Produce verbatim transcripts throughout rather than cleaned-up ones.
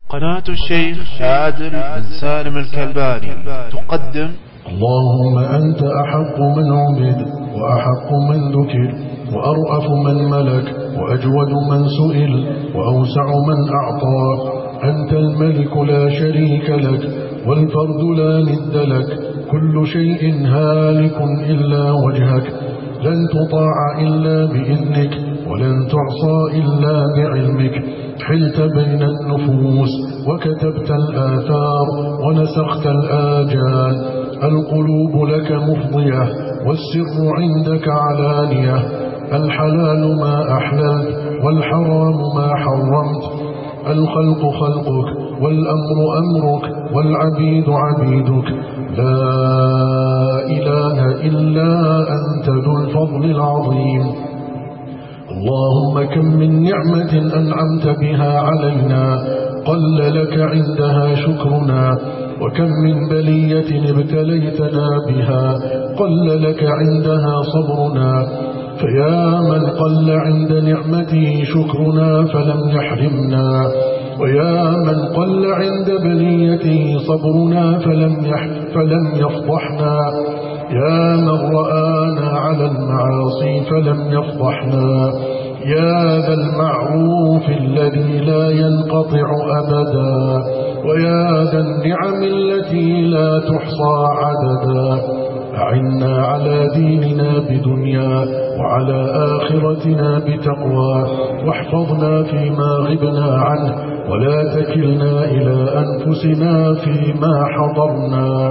قناة الشيخ عادل بن سالم الكلباني تقدم اللهم أنت أحق من عبد وأحق من ذكر وأرأف من ملك وأجود من سئل وأوسع من أعطى. أنت الملك لا شريك لك والفرد لا ند لك، كل شيء هالك إلا وجهك، لن تطاع إلا بإذنك ولن تعصى إلا بعلمك. حلت بين النفوس وكتبت الآثار ونسخت الآجال، القلوب لك مفضية والسر عندك علانية، الحلال ما أحللت والحرام ما حرمت، الخلق خلقك والأمر أمرك والعبيد عبيدك، لا إله إلا أنت ذو الفضل العظيم. اللهم كم من نعمة أنعمت بها علينا قل لك عندها شكرنا، وكم من بلية ابتليتنا بها قل لك عندها صبرنا، فيا من قل عند نعمته شكرنا فلم يحرمنا، ويا من قل عند بليته صبرنا فلم, يح فلم يفضحنا، يا من رآنا على المعاصي فلم يفضحنا، يا ذا المعروف الذي لا ينقطع أبدا، ويا ذا النعم التي لا تحصى عددا. أعنا على ديننا بدنيا وعلى آخرتنا بتقوى، واحفظنا فيما غبنا عنه ولا تكلنا إلى أنفسنا فيما حضرنا.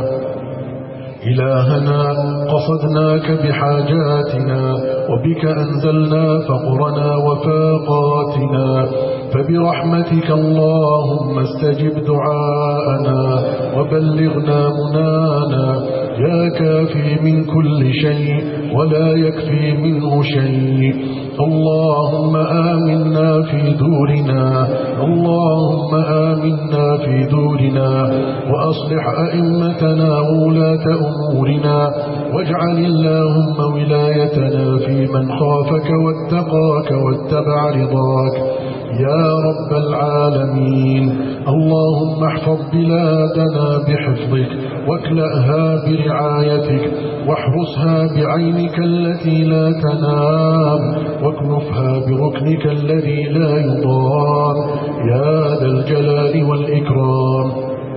إلهنا قصدناك بحاجاتنا وبك أنزلنا فقرنا وفاقاتنا، فبرحمتك اللهم استجب دعاءنا وبلغنا منانا، يا كافي من كل شيء ولا يكفي منه شيء. اللهم آمنا في دورنا، اللهم آمنا في دورنا، وأصلح أئمتنا وولاة أمورنا، واجعل اللهم ولايتنا في من خافك واتقاك واتبع رضاك يا رب العالمين. اللهم احفظ بلادنا بحفظك واكلأها برعايتك، واحرسها بعينك التي لا تنام، واكنفها بركنك الذي لا يضام يا ذا الجلال والإكرام.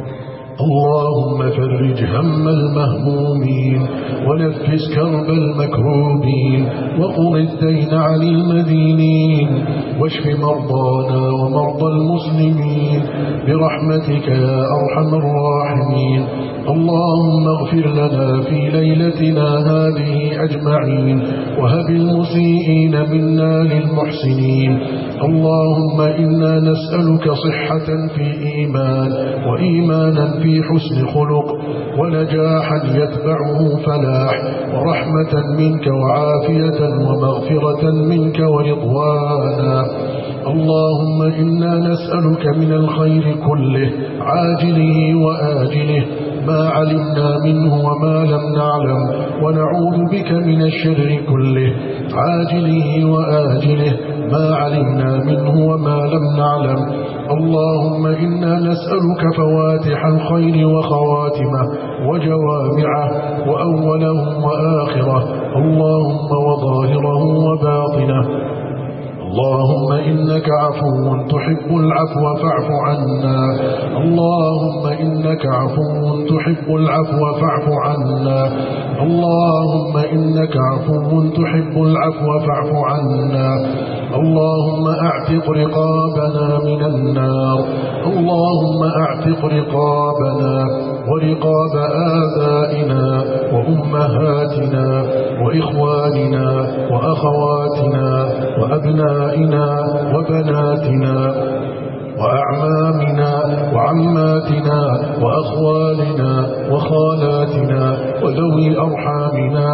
اللهم فرج هم المهمومين ونفس كرب المكروبين، وقض الدين عن المدينين، واشف مرضانا ومرضى المسلمين برحمتك يا أرحم الراحمين. اللهم اغفر لنا في ليلتنا هذه أجمعين، وهب المسيئين منا للمحسنين. اللهم إنا نسألك صحة في إيمان، وإيمانا في حسن خلق، ونجاحا يتبعه فلاح، ورحمة منك وعافية ومغفرة منك ورضوانا. اللهم إنا نسألك من الخير كله عاجله وآجله، ما علمنا منه وما لم نعلم، ونعوذ بك من الشر كله عاجله وآجله، ما علمنا منه وما لم نعلم. اللهم إنا نسألك فواتح الخير وخواتمه وجوامعه وأوله وآخره، اللهم وظاهره وباطنه. اللهم إنك عفو تحب العفو فاعف عنا، اللهم إنك عفو تحب العفو فاعف عنا، اللهم إنك عفو تحب العفو فاعف عنا. اللهم اعتق رقابنا من النار، اللهم اعتق رقابنا ورقاب آبائنا وأمهاتنا وإخواننا وأخواتنا وأبنائنا وبناتنا وأعمامنا وعماتنا وأخوالنا وخالاتنا وذوي أرحامنا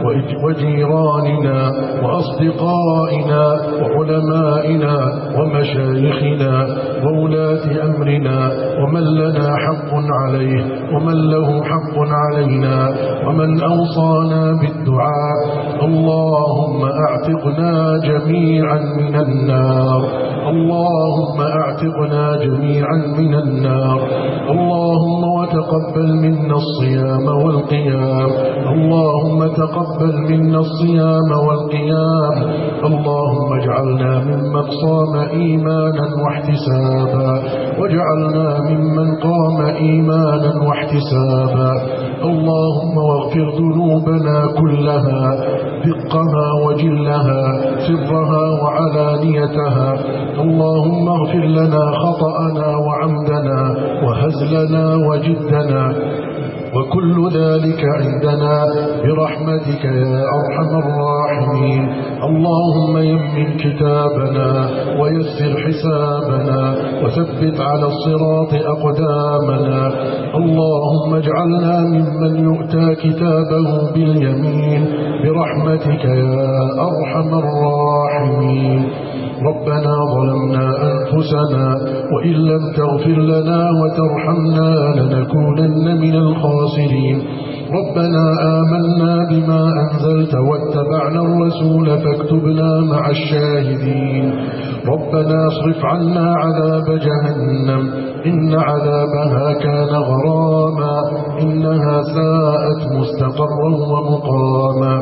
وجيراننا وأصدقائنا وعلمائنا ومشايخنا وولاة أمرنا ومن لنا حق عليه ومن له حق علينا ومن أوصانا بالدعاء. اللهم أعتقنا جميعا من النار، اللهم أعتقنا جميعا من النار. اللهم وتقبل منا الصيام والقيام، اللهم تقبل منا الصيام والقيام. اللهم اجعلنا ممن صام إيمانا واحتسابا، واجعلنا ممن قام إيمانا واحتسابا. اللهم واغفر ذنوبنا كلها، دقها وجلها، سرها وعلانيتها. اللهم اغفر لنا خطأنا وعمدنا وهزلنا وجدنا وكل ذلك عندنا برحمتك يا أرحم الراحمين. اللهم يمن كتابنا ويسر حسابنا وثبت على الصراط أقدامنا. اللهم اجعلنا ممن يؤتى كتابه باليمين برحمتك يا أرحم الراحمين. ربنا ظلمنا أنفسنا وإن لم تغفر لنا وترحمنا لنكونن من الخاسرين. ربنا آمنا بما أنزلت واتبعنا الرسول فاكتبنا مع الشاهدين. ربنا اصرف عنا عذاب جهنم إن عذابها كان غراما إنها ساءت مستقرا ومقاما.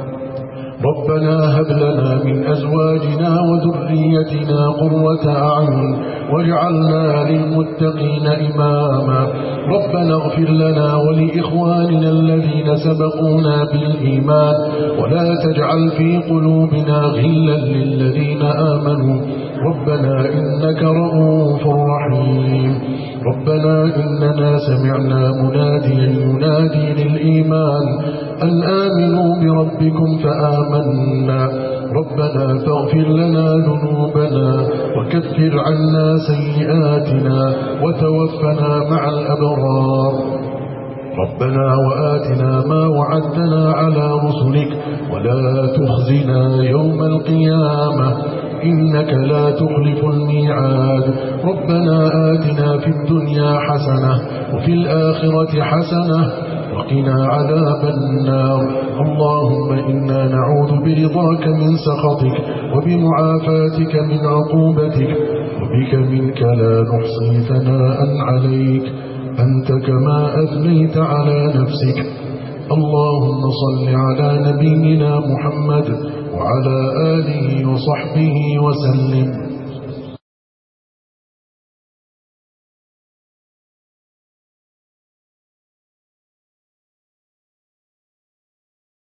ربنا هب لنا من أزواجنا وذريتنا قرة أعين واجعلنا للمتقين إماما. ربنا اغفر لنا ولإخواننا الذين سبقونا بالإيمان ولا تجعل في قلوبنا غلا للذين آمنوا ربنا إنك رؤوف رحيم. ربنا إننا سمعنا مناديا ينادي للإيمان أن آمنوا بربكم فآمنا. ربنا فاغفر لنا ذنوبنا وكفر عنا سيئاتنا وتوفنا مع الأبرار. ربنا وآتنا ما وعدتنا على رسلك ولا تخزنا يوم القيامة إنك لا تخلف الميعاد. ربنا آتنا في الدنيا حسنة وفي الآخرة حسنة وقنا عذاب النار. اللهم إنا نعوذ برضاك من سخطك وبمعافاتك من عقوبتك وبك منك لا نحصي ثناء عليك أنت كما أثنيت على نفسك. اللهم صل على نبينا محمد وعلى آله وصحبه وسلم.